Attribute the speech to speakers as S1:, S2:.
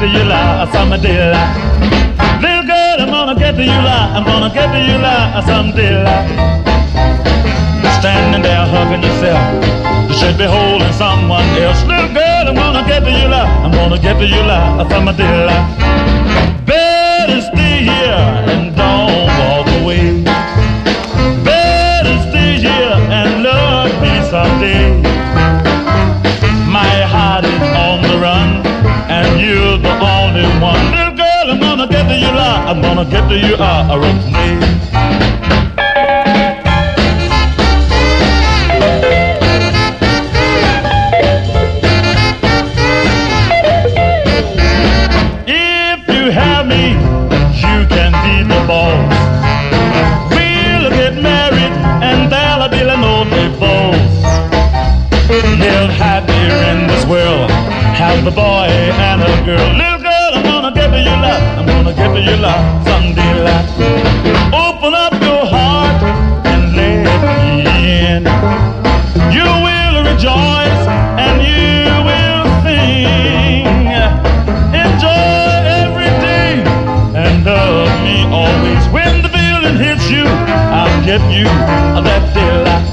S1: to you la, someday la. Little girl, I'm gonna get to you la, I'm gonna get to you la, someday la. Standing there hugging yourself, you should be holding someone else. Little girl, I'm gonna get to you la, I'm gonna get to you la, someday la. Better stay here and don't walk away. Better stay here and love me someday. My heart is on the run, and you're the only one. Little girl, I'm gonna get to you, I'm gonna get to you, right away. If you have me, you can be the boss. We'll get married, and there'll be no divorce. Live happy in this world, have a boy and a girl. Little girl, I'm gonna get to you love, I'm gonna get to you love someday love. Open up your heart and let me in. You will rejoice and you will sing. Enjoy every day and love me always. When the feeling hits you, I'll get you that day love.